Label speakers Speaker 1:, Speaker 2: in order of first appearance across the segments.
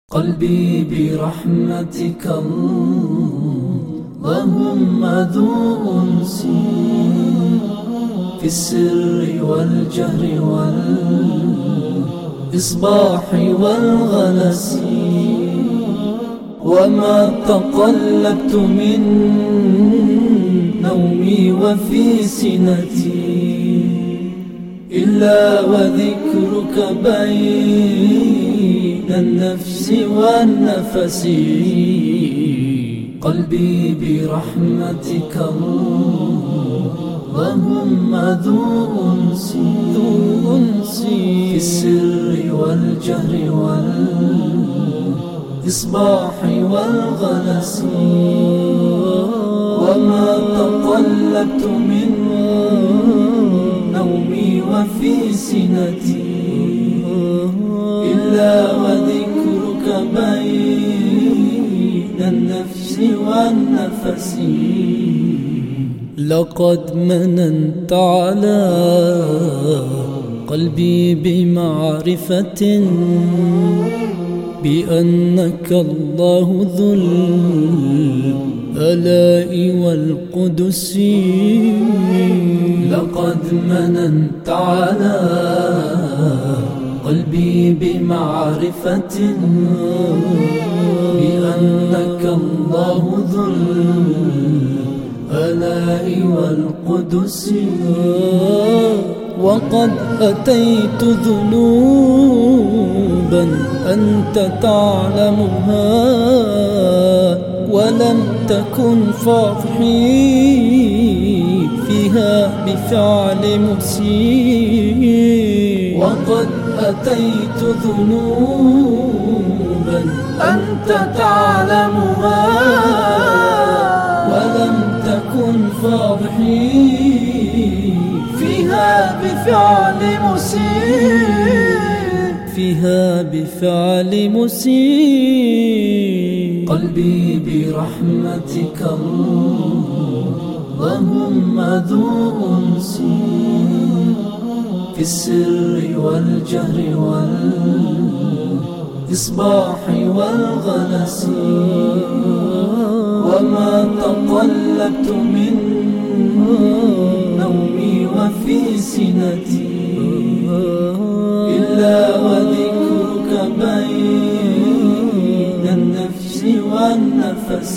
Speaker 1: قلبي برحمتك اللهم ذو أنس في السر والجهر والإصباح والغلس، وما تقلبت من نومي وفي سنتي إلا وذكرك بين النفس والنفس. قلبي برحمتك اللهم ذو أنس في السر والجهر والإصباح والغلس، وما تقلبت من نومي وفي سنتي إلا وذكرك بين النفس والنفس. لقد مننت على قلبي بمعرفة بأنك الله ذو الآلاء والقدس. لقد مننت على قلبي بمعرفة بأنك الله ذو الآلاء والقدس، وقد أتيت ذنوبا أنت تعلمها ولم تكن فاضحي فيها بفعل مسيء. وقد أتيت ذنوبا أنت تعلمها ولم تكن فاضحي فيها بفعل مسيء. قلبي برحمتك اللهم ذو أنس في السر والجهر والإصباح والغلس، وما تقلبت من نومي وفي سنتي إلا وذكرك بين النفس والنفس.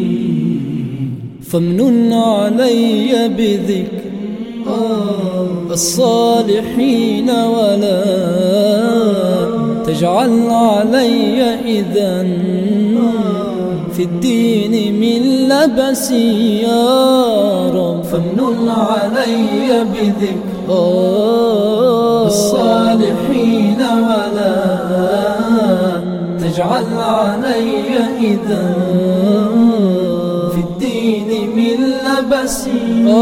Speaker 1: فامنن علي بذكر الصالحين ولا تجعل علي إذن في الدين من لبسي يا رب. فامنن علي بذكر الصالحين ولا تجعل علي إذن في الدين من لبسي.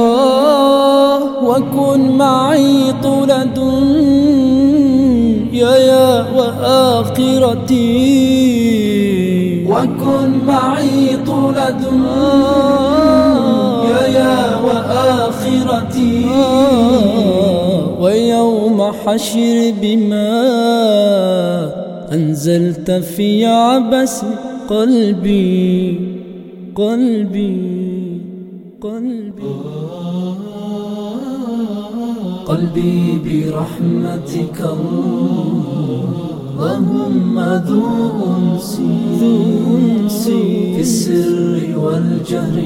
Speaker 1: وكن معي طول دنياي وآخرتي، وكن معي طول دنياي وآخرتي، ويوم حشر بما أنزلت في عبس قلبي قلبي قلبي. قلبي برحمتك اللهم ذو أنس في السر والجهر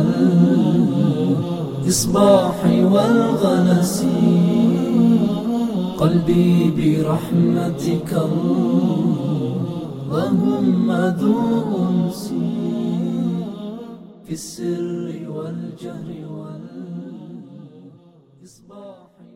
Speaker 1: والإصباح والغلس. قلبي برحمتك اللهم ذو أنس في السر والجهر والإصباح